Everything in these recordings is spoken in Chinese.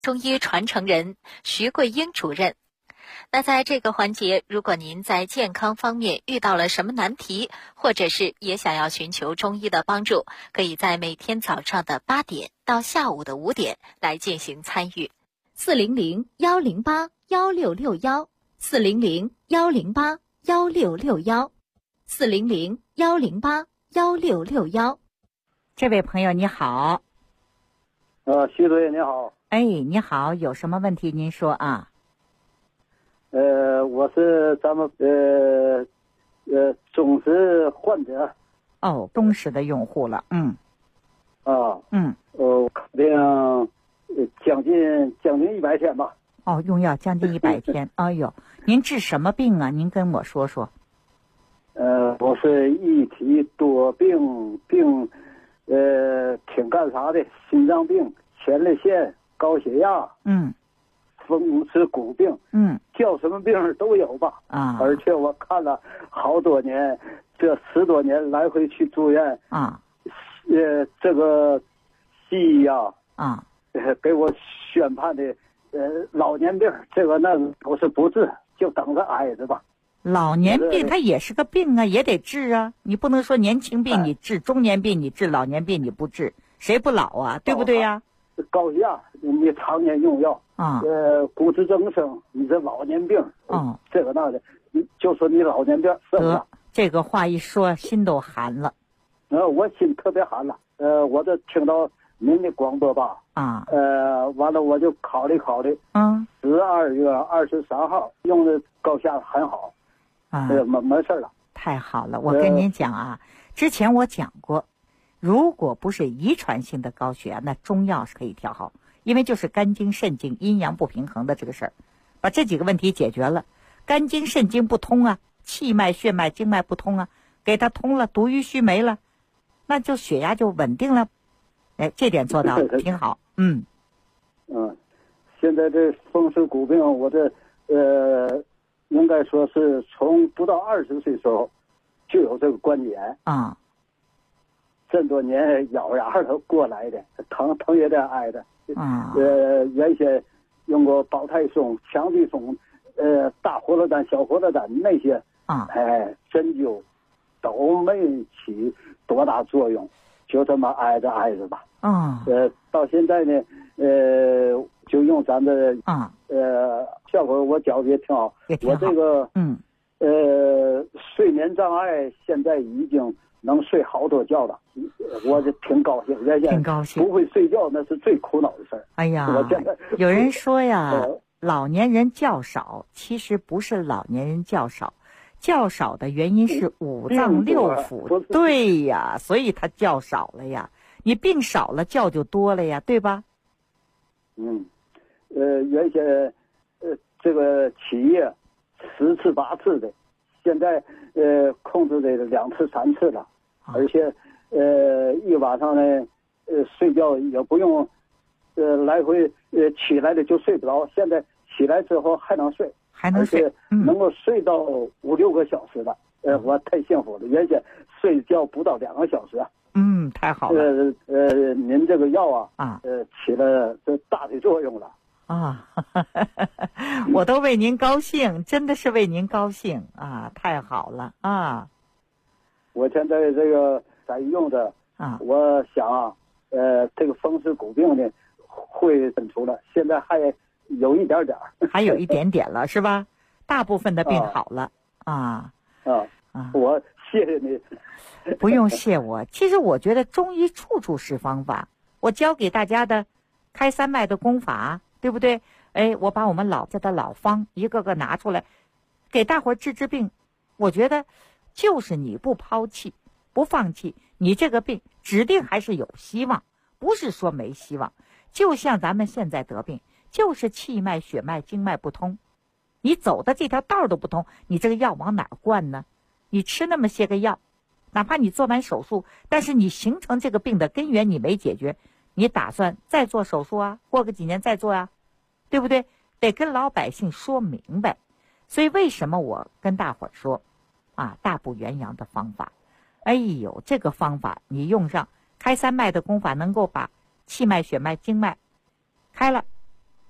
中医传承人徐桂英主任。那在这个环节，如果您在健康方面遇到了什么难题，或者是也想要寻求中医的帮助，可以在每天早上的8点到下午的5点来进行参与。400-108-1661，400-108-1661，400-108-1661。 这位朋友你好。 徐主任你好。 哎，你好，有什么问题您说啊？ 我是咱们忠实患者。 哦，忠实的用户了。 肯定将近100天吧。 哦，用药将近100天。哎呦，您治什么病啊？您跟我说说。 我是一体多病，挺干啥的，心脏病、前列腺、高血压，风湿骨病，叫什么病都有吧。而且我看了好多年，这10多年来回去住院。这个西医给我宣判的老年病，这个那都是不治，就等着挨着吧。 老年病它也是个病啊，也得治啊。你不能说年轻病你治，中年病你治，老年病你不治，谁不老啊？对不对呀？ 高血压你常年用药骨质增生，你这老年病这个那的，就说你老年病得这个话一说心都寒了。 我心特别寒了。我这听到您的广播吧，完了我就考虑12月23号用的高血压很好。没事了。 太好了，我跟您讲啊，之前我讲过，如果不是遗传性的高血压，那中药是可以调好，因为就是肝经肾经阴阳不平衡的这个事儿，把这几个问题解决了。肝经肾经不通啊，气脉血脉经脉不通啊，给它通了，毒瘀虚没了，那就血压就稳定了。哎，这点做到了挺好。 现在这风湿骨病，我这应该说是从不到20岁时候就有这个关节这么多年咬牙的过来的，疼也得挨的。原先用过保泰松、强地松、大活络丹、小活络丹那些针灸都没起多大作用，就这么挨着吧。到现在呢，就用咱的效果我觉得也挺好。我这个睡眠障碍现在已经能睡好多觉了，我就挺高兴。 挺高兴。 不会睡觉那是最苦恼的事儿。 哎呀，有人说呀，老年人觉少，其实不是老年人觉少，觉少的原因是五脏六腑。对呀，所以他觉少了呀。你病少了，觉就多了呀，对吧？ 原先这个起夜10次8次的，现在控制的2次3次了。而且一晚上呢睡觉也不用来回起来了就睡不着，现在起来之后还能睡，而且能够睡到5-6个小时了。我太幸福了，原先睡觉不到2个小时。 太好了。 您这个药起了这大的作用了。 我都为您高兴，真的是为您高兴啊！太好了啊！ 我现在这个在用的我想这个风湿骨病呢会根除了，现在还有一点点还有一点点了是吧？大部分的病好了我谢谢你。 不用谢我。其实我觉得中医处处是方法，我教给大家的开三脉的功法，对不对？我把我们老家的老方一个个拿出来给大伙治病。我觉得就是你不抛弃不放弃，你这个病指定还是有希望，不是说没希望。就像咱们现在得病，就是气脉血脉经脉不通，你走的这条道都不通，你这个药往哪儿灌呢？你吃那么些个药，哪怕你做完手术，但是你形成这个病的根源你没解决，你打算再做手术啊？过个几年再做啊？对不对？得跟老百姓说明白。所以为什么我跟大伙儿说大补元阳的方法，哎呦，这个方法你用上开三脉的功法，能够把气脉血脉经脉开了，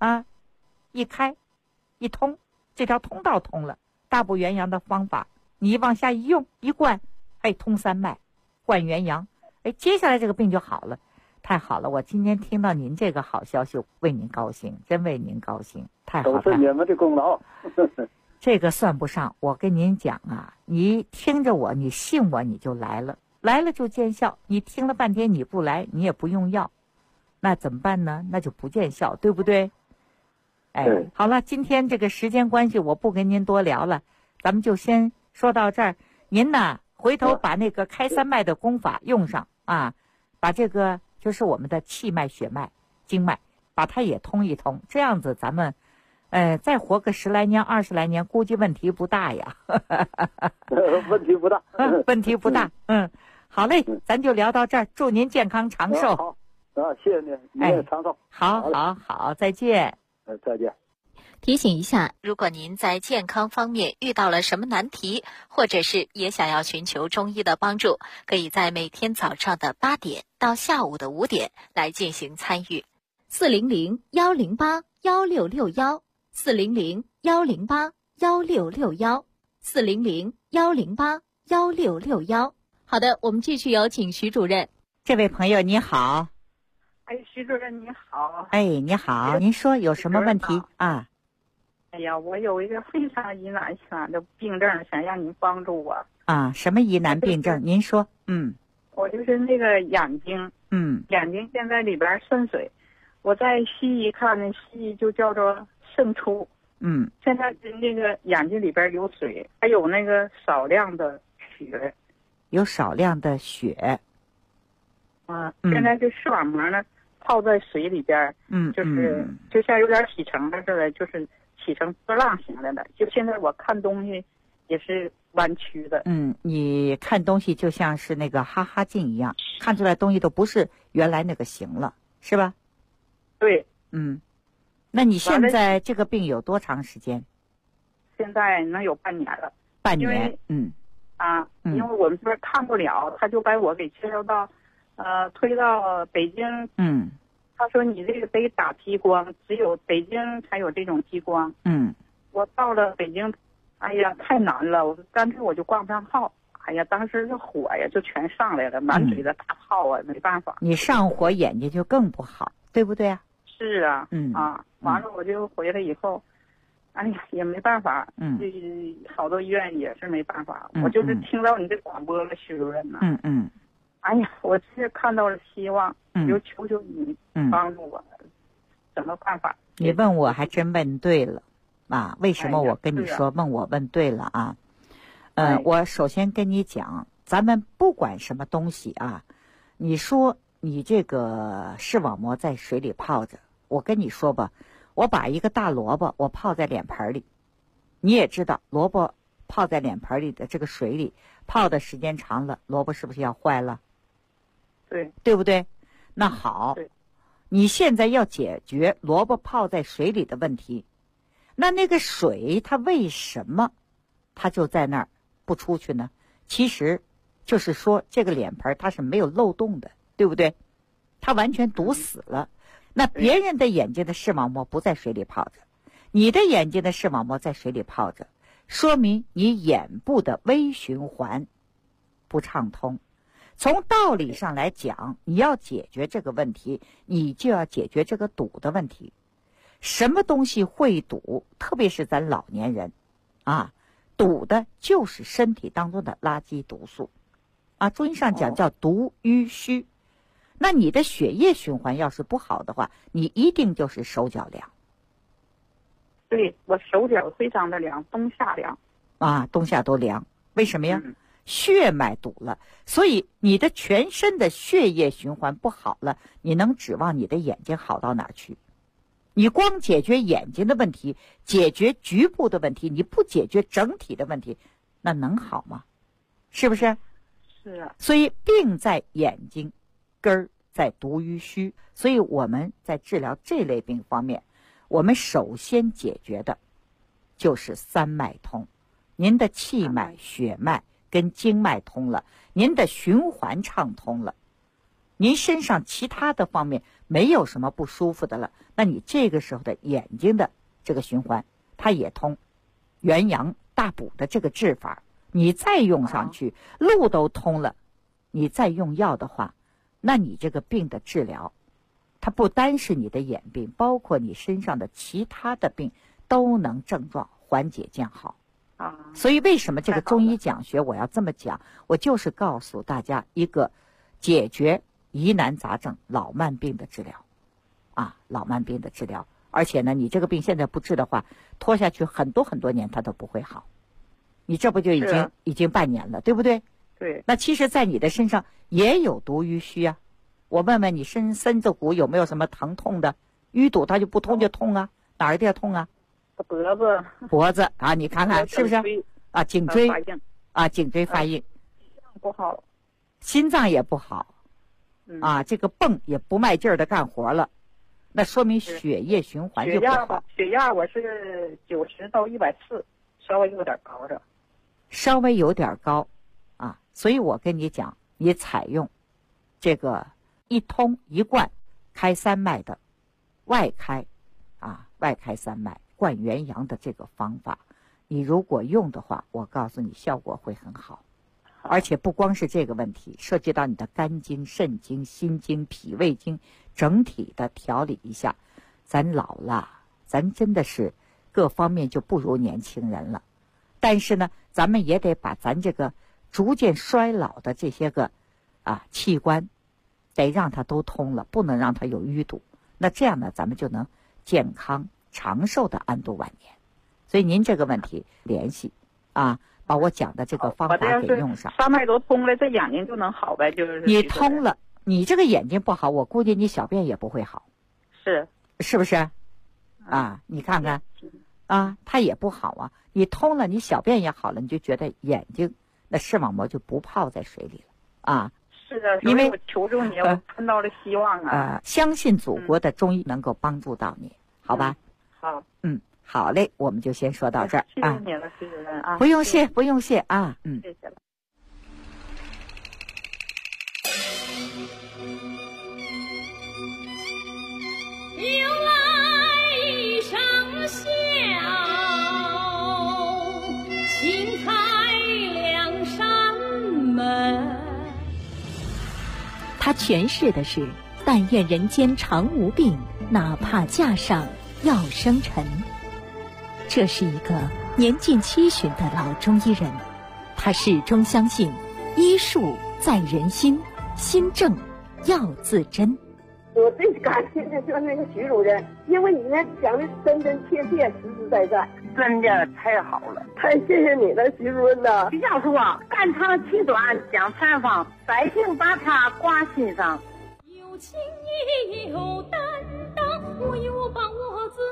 啊，一开一通，这条通道通了。大补元阳的方法，你往下一用一灌，哎，通三脉，灌元阳，哎，接下来这个病就好了。太好了，我今天听到您这个好消息，为您高兴，真为您高兴，太好了。 都是你们的功劳。 这个算不上，我跟您讲啊，你听着我，你信我，你就来了，来了就见效。你听了半天你不来，你也不用药，那怎么办呢？那就不见效，对不对？哎，好了，今天这个时间关系，我不跟您多聊了，咱们就先说到这儿。您呢，回头把那个开三脉的功法用上啊，把这个就是我们的气脉、血脉、经脉，把它也通一通，这样子咱们，再活个10来年、20来年，估计问题不大呀。 问题不大， 问题不大。好嘞，咱就聊到这儿，祝您健康长寿。 好，谢谢您，您也长寿。 好，再见。 再见。 提醒一下，如果您在健康方面遇到了什么难题，或者是也想要寻求中医的帮助，可以在每天早上的8点到下午的5点来进行参与。400-108-1661，400-108-1661，400-108-1661。好的，我们继续有请徐主任。 这位朋友你好。 徐主任你好。 你好，您说有什么问题啊？ 哎呀，我有一个非常疑难杂症的病症，想让您帮助我。 啊，什么疑难病症？您说。 我就是那个眼睛，眼睛现在里边渗水，我在西医看呢，西医就叫做渗出。现在那个眼睛里边有水，还有那个少量的血。 有少量的血。 现在这视网膜呢泡在水里边，就是就像有点起成了似的，就是起成波浪形的了。就现在我看东西也是弯曲的。 你看东西就像是那个哈哈镜一样，看出来东西都不是原来那个形了，是吧？ 对。 那你现在这个病有多长时间？ 现在能有半年了。 半年。 因为我们这边看不了，他就把我给介绍到推到北京。他说你这个得打激光，只有北京才有这种激光。我到了北京，哎呀太难了，我干脆我就挂不上号。哎呀，当时这火呀就全上来了，满嘴的大泡啊，没办法。你上火眼睛就更不好，对不对啊？ 是啊。完了我就回来以后，哎呀也没办法。这好多医院也是没办法。我就是听到你这广播了，徐主任呐。哎呀，我是看到了希望，就求求你帮助我，什么办法？ 你问我还真问对了啊！为什么我跟你说问对了啊？我首先跟你讲，咱们不管什么东西啊，你说你这个视网膜在水里泡着，我跟你说吧，我把一个大萝卜我泡在脸盆里，你也知道，萝卜泡在脸盆里的这个水里泡的时间长了，萝卜是不是要坏了？对不对？那好，你现在要解决萝卜泡在水里的问题，那个水它为什么它就在那儿不出去呢？其实就是说这个脸盆它是没有漏洞的，对不对？它完全堵死了。那别人的眼睛的视网膜不在水里泡着，你的眼睛的视网膜在水里泡着，说明你眼部的微循环不畅通。从道理上来讲，你要解决这个问题，你就要解决这个堵的问题。什么东西会堵？特别是咱老年人堵的就是身体当中的垃圾毒素中医上讲叫毒瘀虚。那你的血液循环要是不好的话，你一定就是手脚凉。 对，我手脚非常的凉，冬夏凉冬夏都凉。为什么呀？血脉堵了，所以你的全身的血液循环不好了，你能指望你的眼睛好到哪儿去？你光解决眼睛的问题，解决局部的问题，你不解决整体的问题，那能好吗？是不是？ 是啊。 所以病在眼睛，根儿在毒瘀虚。所以我们在治疗这类病方面，我们首先解决的就是三脉通。您的气脉、血脉跟经脉通了，您的循环畅通了， 您身上其他的方面没有什么不舒服的了，那你这个时候的眼睛的这个循环它也通，元阳大补的这个治法你再用上去，路都通了，你再用药的话，那你这个病的治疗它不单是你的眼病，包括你身上的其他的病都能症状缓解降好。所以为什么这个中医讲学我要这么讲，我就是告诉大家一个解决疑难杂症老慢病的治疗老慢病的治疗。而且呢，你这个病现在不治的话，拖下去很多很多年它都不会好。你这不就已经半年了，对不对？ 对。 那其实在你的身上也有毒淤虚啊。我问问你身子骨有没有什么疼痛的？淤堵它就不通就痛啊，哪儿地方痛啊？脖子啊，你看看是不是啊？颈椎颈椎发硬， 不好， 心脏也不好这个泵也不卖劲儿的干活了，那说明血液循环就不好。 血压我是90到140，稍微有点高的。 稍微有点高所以我跟你讲，你采用这个一通一贯开3脉的外开3脉灌元阳的这个方法，你如果用的话，我告诉你效果会很好。而且不光是这个问题，涉及到你的肝经、肾经、心经、脾胃经整体的调理一下。咱老了，咱真的是各方面就不如年轻人了，但是呢咱们也得把咱这个逐渐衰老的这些个器官得让它都通了，不能让它有淤堵。那这样呢咱们就能健康长寿的安度晚年。所以您这个问题联系把我讲的这个方法给用上。 3脉都通了，这眼睛就能好呗？就是你通了，你这个眼睛不好，我估计你小便也不会好。是不是你看看它也不好你通了，你小便也好了，你就觉得眼睛那视网膜就不泡在水里了是的，因为我求助你，我看到了希望相信祖国的中医能够帮助到你，好吧？ 好， 好嘞，我们就先说到这儿谢谢你了，徐主任不用谢，不用谢谢谢了。 由来一声笑，轻开两扇门。 他诠释的是但愿人间常无病，哪怕架上要生尘。这是一个年近70的老中医人，他始终相信医术在人心，心正要自珍。 我最感谢的就是那个徐主任，因为你呢讲的真真切切、实实在在， 真的太好了， 太谢谢你了，徐主任呐！ 徐教授肝长气短讲参方，百姓把它挂心上。 有情也有担当，我有把握自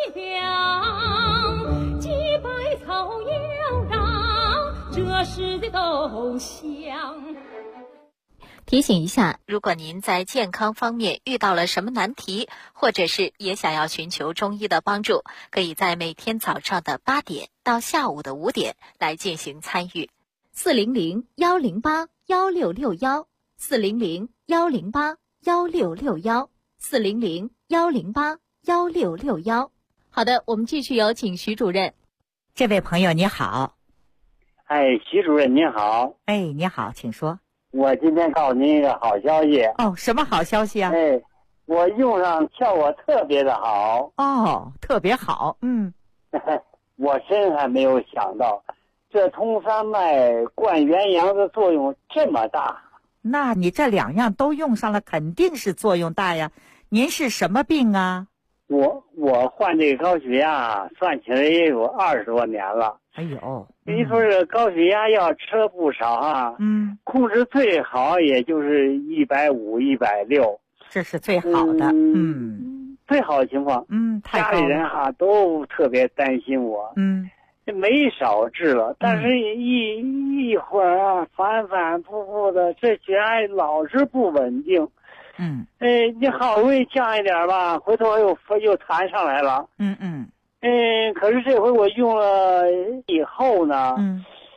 强，几百草要让，这时的都香。 提醒一下，如果您在健康方面遇到了什么难题，或者是也想要寻求中医的帮助，可以在每天早上的8点到下午的5点来进行参与。400-108-1661，400-108-1661，400-108-1661。好的，我们继续有请徐主任。 这位朋友你好。 徐主任您好。 你好，请说。 我今天告诉您一个好消息。 什么好消息啊？ 我用上效果特别的好。 特别好。 我真还没有想到这通3脉灌元阳的作用这么大。 那你这2样都用上了，肯定是作用大呀。您是什么病啊？ 我患这个高血压，算起来也有20多年了。你说这高血压药吃不少控制最好也就是150、160， 这是最好的。 最好的情况。家里人都特别担心我。没少治了，但是一会儿反反复复的，这血压老是不稳定。你好不容易降一点吧，回头又弹上来了。可是这回我用了以后呢，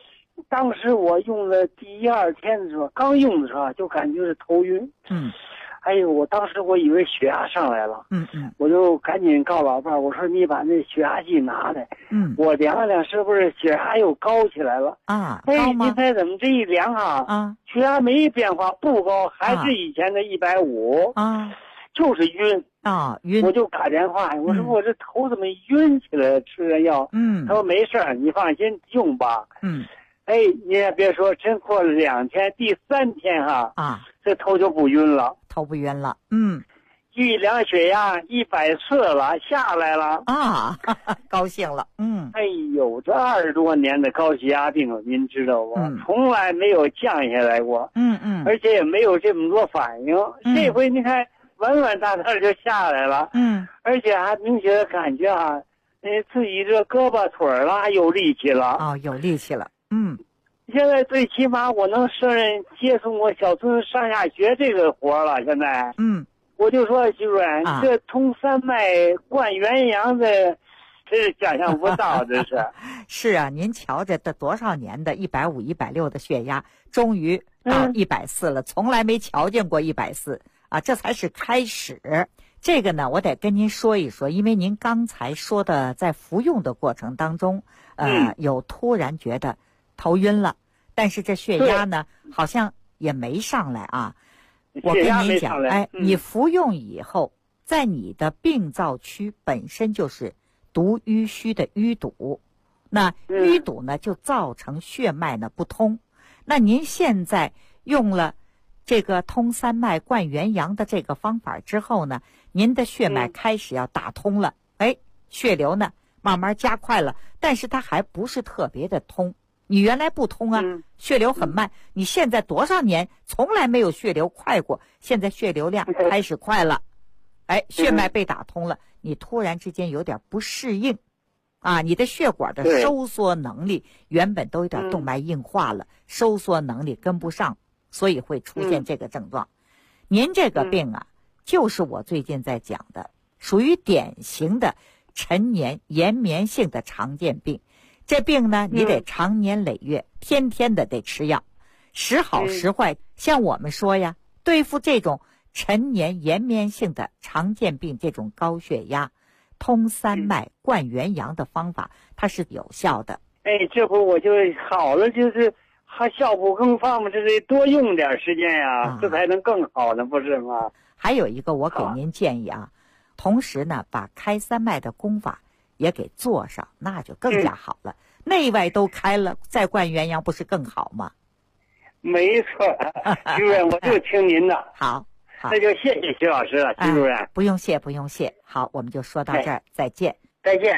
当时我用了第一二天的时候，刚用的时候就感觉是头晕。哎呦，我当时我以为血压上来了。我就赶紧告老伴儿，我说你把那血压计拿来。我量了量，是不是血压又高起来了？ 高吗？ 你猜怎么这一量血压没变化，不高，还是以前的150。就是晕。晕。我就打电话，我说我这头怎么晕起来了？吃点药。他说没事儿，你放心用吧。你也别说，真过了2天，第3天这头就不晕了。 头不晕了。 一量血压140了，下来了。 高兴了。 哎呦，这20多年的高血压病，您知道吗？从来没有降下来过。而且也没有这么多反应。这回你看，稳稳当当就下来了。而且还明显的感觉自己这胳膊腿了有力气了。 有力气了。 现在最起码我能胜任接送我小孙上下学这个活了。现在，我就说徐主任，这通三脉灌元阳的，这是想象不到，这是。 是啊，您瞧着这多少年的150、160的血压，终于到140了，从来没瞧见过140这才是开始。这个呢，我得跟您说一说，因为您刚才说的在服用的过程当中，有突然觉得头晕了，但是这血压呢好像也没上来我跟您讲，你服用以后，在你的病灶区本身就是毒淤虚的淤堵，那淤堵呢就造成血脉呢不通。那您现在用了这个通三脉灌元阳的这个方法之后呢，您的血脉开始要打通了，血流呢慢慢加快了，但是它还不是特别的通。你原来不通血流很慢，你现在多少年从来没有血流快过，现在血流量开始快了，血脉被打通了，你突然之间有点不适应你的血管的收缩能力原本都有点动脉硬化了，收缩能力跟不上，所以会出现这个症状。您这个病就是我最近在讲的，属于典型的陈年延绵性的常见病。这病呢，你得长年累月，天天的得吃药，时好时坏。像我们说呀，对付这种陈年延绵性的常见病，这种高血压，通三脉灌元阳的方法，它是有效的。 这会我就好了，就是还效果更放嘛，这得多用点时间呀，这才能更好呢，不是吗？ 还有一个，我给您建议同时呢，把开三脉的功法也给做上，那就更加好了。内外都开了，再灌元阳不是更好吗？ 没错，徐主任，我就听您的。 好， 那就谢谢徐老师了，徐主任。 不用谢，不用谢。好，我们就说到这儿，再见。 再见。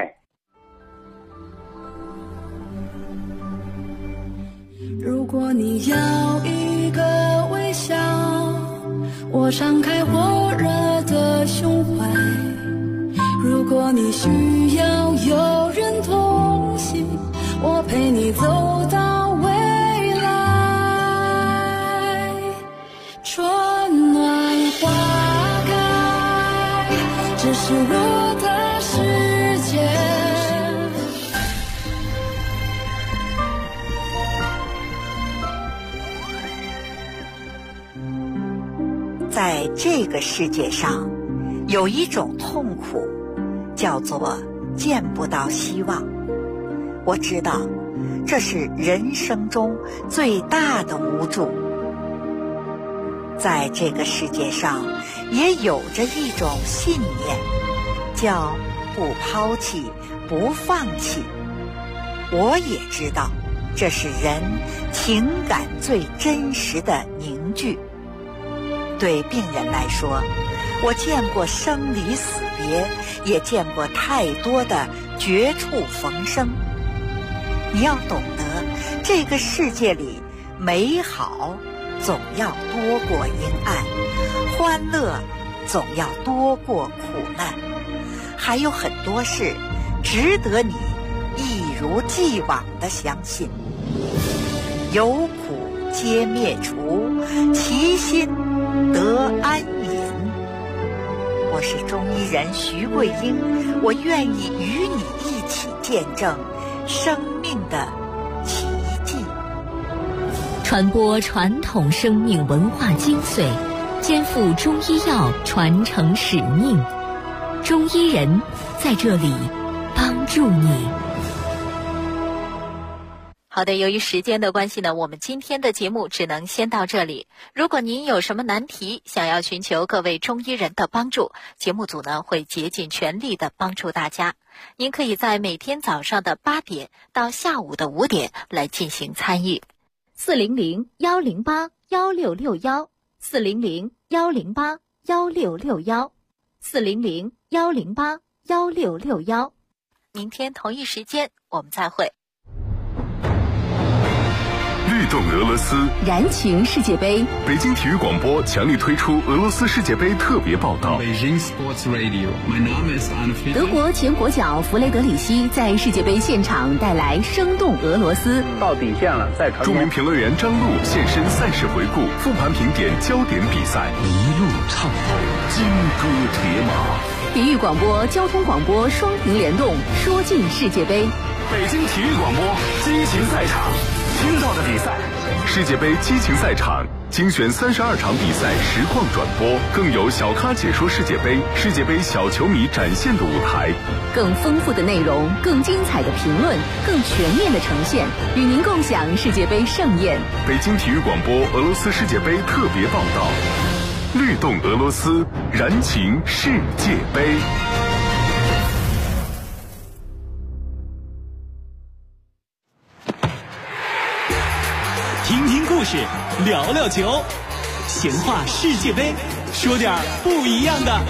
如果你要一个微笑，我敞开火热的胸怀。如果你需要有人同行，我陪你走到未来。春暖花开，这是我的世界。 在这个世界上，有一种痛苦叫做见不到希望。我知道这是人生中最大的无助。在这个世界上也有着一种信念，叫不抛弃不放弃。我也知道这是人情感最真实的凝聚。对病人来说，我见过生离死别，也见过太多的绝处逢生。你要懂得，这个世界里美好总要多过阴暗，欢乐总要多过苦难，还有很多事值得你一如既往地相信。有苦皆灭除，其心得安隐。我是中医人徐桂英，我愿意与你一起见证生命的奇迹。 传播传统生命文化精髓，肩负中医药传承使命。中医人在这里帮助你。 好的，由于时间的关系呢，我们今天的节目只能先到这里。如果您有什么难题，想要寻求各位中医人的帮助，节目组呢会竭尽全力的帮助大家。您可以在每天早上的8点到下午的5点来进行参与。400-108-1661，400-108-1661，400-108-1661。明天同一时间我们再会。 律动俄罗斯， 燃情世界杯。 北京体育广播强力推出俄罗斯世界杯特别报道。 德国前国脚弗雷德里希在世界杯现场带来生动俄罗斯。 到底线了，再传。 著名评论员张璐现身赛事回顾，复盘评点焦点比赛， 一路畅跑，金戈铁马。 体育广播、交通广播双屏联动，说尽世界杯。 北京体育广播激情赛场，听到的比赛，世界杯激情赛场精选32场比赛实况转播，更有小咖解说世界杯，世界杯小球迷展现的舞台， 更丰富的内容，更精彩的评论，更全面的呈现，与您共享世界杯盛宴。 北京体育广播俄罗斯世界杯特别报道，律动俄罗斯，燃情世界杯。 听听故事，聊聊球，闲话世界杯，说点不一样的。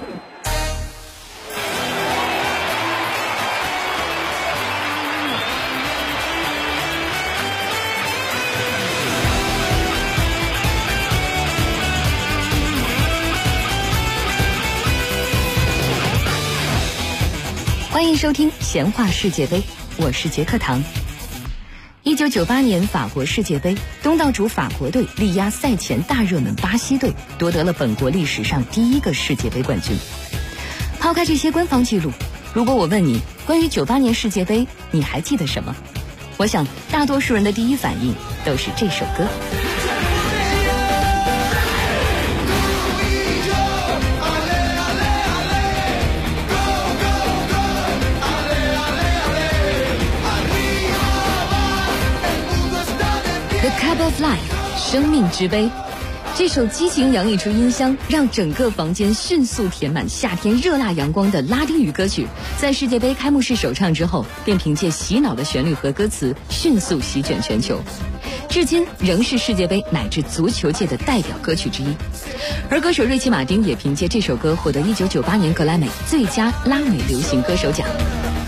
欢迎收听闲话世界杯，我是杰克唐。1998年法国世界杯，东道主法国队力压赛前大热门巴西队，夺得了本国历史上第一个世界杯冠军。抛开这些官方记录，如果我问你关于98年世界杯你还记得什么，我想大多数人的第一反应都是这首歌。The Cup of Life， 生命之杯。这首激情洋溢出音箱，让整个房间迅速填满夏天热辣阳光的拉丁语歌曲，在世界杯开幕式首唱之后，便凭借洗脑的旋律和歌词迅速席卷全球，至今仍是世界杯乃至足球界的代表歌曲之一。而歌手瑞奇·马丁也凭借这首歌获得1998年格莱美最佳拉美流行歌手奖。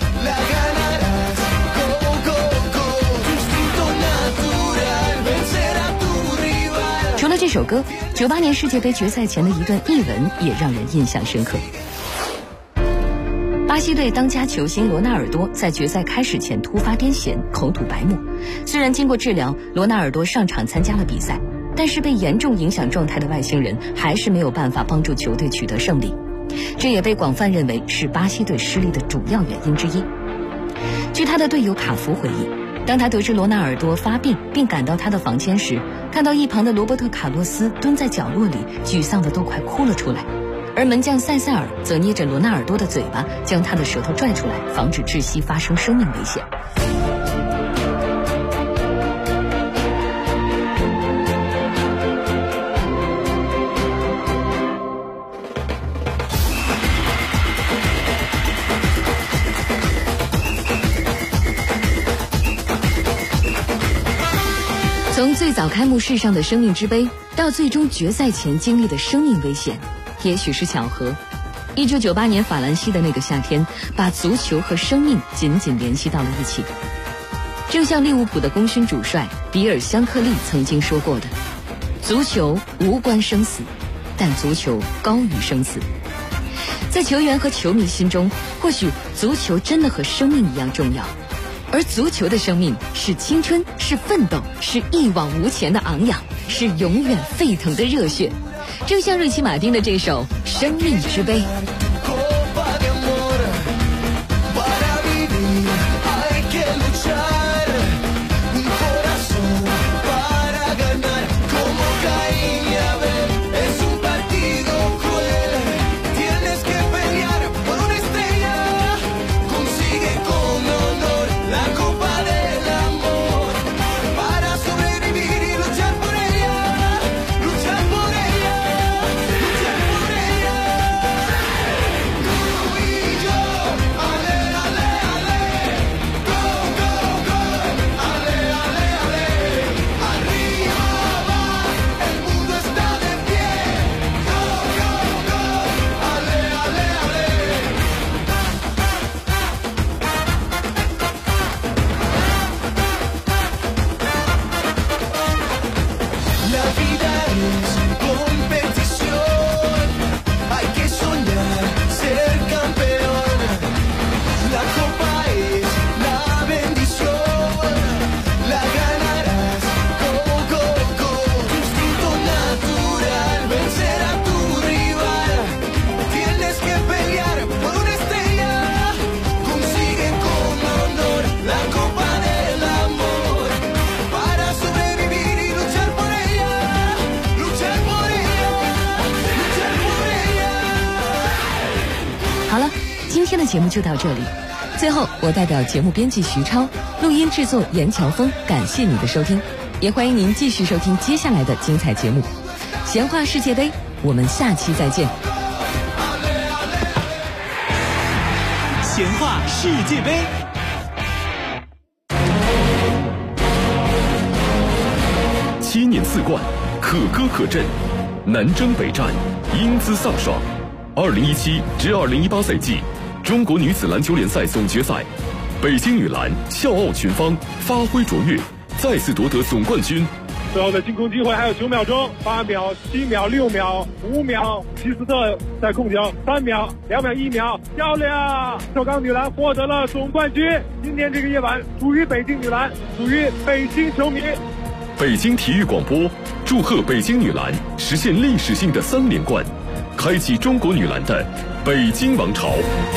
除了这首歌，98年世界杯决赛前的一段译文也让人印象深刻。巴西队当家球星罗纳尔多在决赛开始前突发癫痫，口吐白沫。虽然经过治疗，罗纳尔多上场参加了比赛，但是被严重影响状态的外星人还是没有办法帮助球队取得胜利。这也被广泛认为是巴西队失利的主要原因之一。据他的队友卡福回忆，当他得知罗纳尔多发病并赶到他的房间时，看到一旁的罗伯特·卡洛斯蹲在角落里，沮丧的都快哭了出来，而门将塞塞尔则捏着罗纳尔多的嘴巴，将他的舌头拽出来，防止窒息发生生命危险。从最早开幕式上的生命之杯，到最终决赛前经历的生命危险，也许是巧合。1998年法兰西的那个夏天，把足球和生命紧紧联系到了一起。正像利物浦的功勋主帅比尔·香克利曾经说过的，足球无关生死，但足球高于生死。在球员和球迷心中，或许足球真的和生命一样重要，而足球的生命是青春，是奋斗，是一往无前的昂扬，是永远沸腾的热血。正像瑞奇·马丁的这首《生命之杯》。 天的节目就到这里。最后，我代表节目编辑徐超，录音制作严乔峰，感谢你的收听，也欢迎您继续收听接下来的精彩节目。闲话世界杯，我们下期再见。 闲话世界杯。 7年4冠，可歌可阵，南征北战，英姿飒爽。2017至2018赛季中国女子篮球联赛总决赛，北京女篮笑傲群芳，发挥卓越，再次夺得总冠军。 最后的进攻机会还有9秒钟，8秒、7秒、6秒、5秒，齐斯特在控球，3秒、2秒、1秒，漂亮！首钢女篮获得了总冠军。今天这个夜晚属于北京女篮，属于北京球迷。 北京体育广播祝贺北京女篮实现历史性的3连冠，开启中国女篮的北京王朝。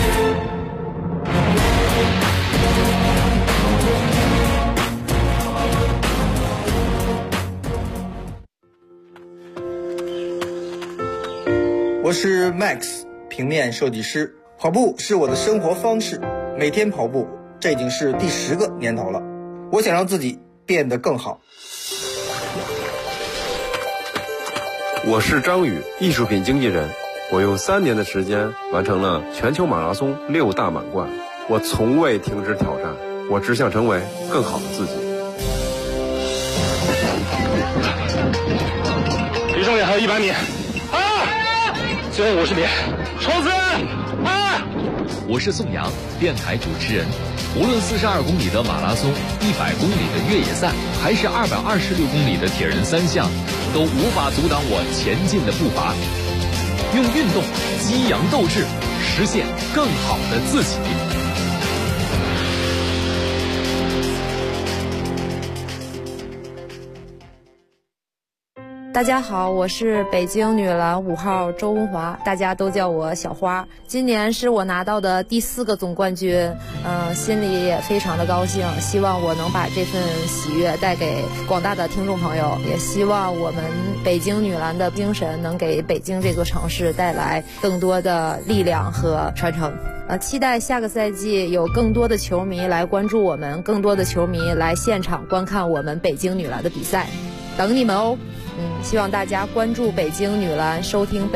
我是 Max， 平面设计师。跑步是我的生活方式，每天跑步，这已经是第10个年头了。我想让自己变得更好。 我是张宇，艺术品经纪人。我用3年的时间完成了全球马拉松6大满贯。我从未停止挑战，我只想成为更好的自己。 离终点还有100米。最后50米，冲刺！ 我是宋阳，电台主持人。无论42公里的马拉松、100公里的越野赛，还是226公里的铁人3项，都无法阻挡我前进的步伐。用运动激扬斗志，实现更好的自己。 大家好，我是北京女篮5号周文华，大家都叫我小花。今年是我拿到的第4个总冠军，心里也非常的高兴，希望我能把这份喜悦带给广大的听众朋友，也希望我们北京女篮的精神能给北京这座城市带来更多的力量和传承。期待下个赛季有更多的球迷来关注我们，更多的球迷来现场观看我们北京女篮的比赛，等你们哦。希望大家关注北京女篮，收听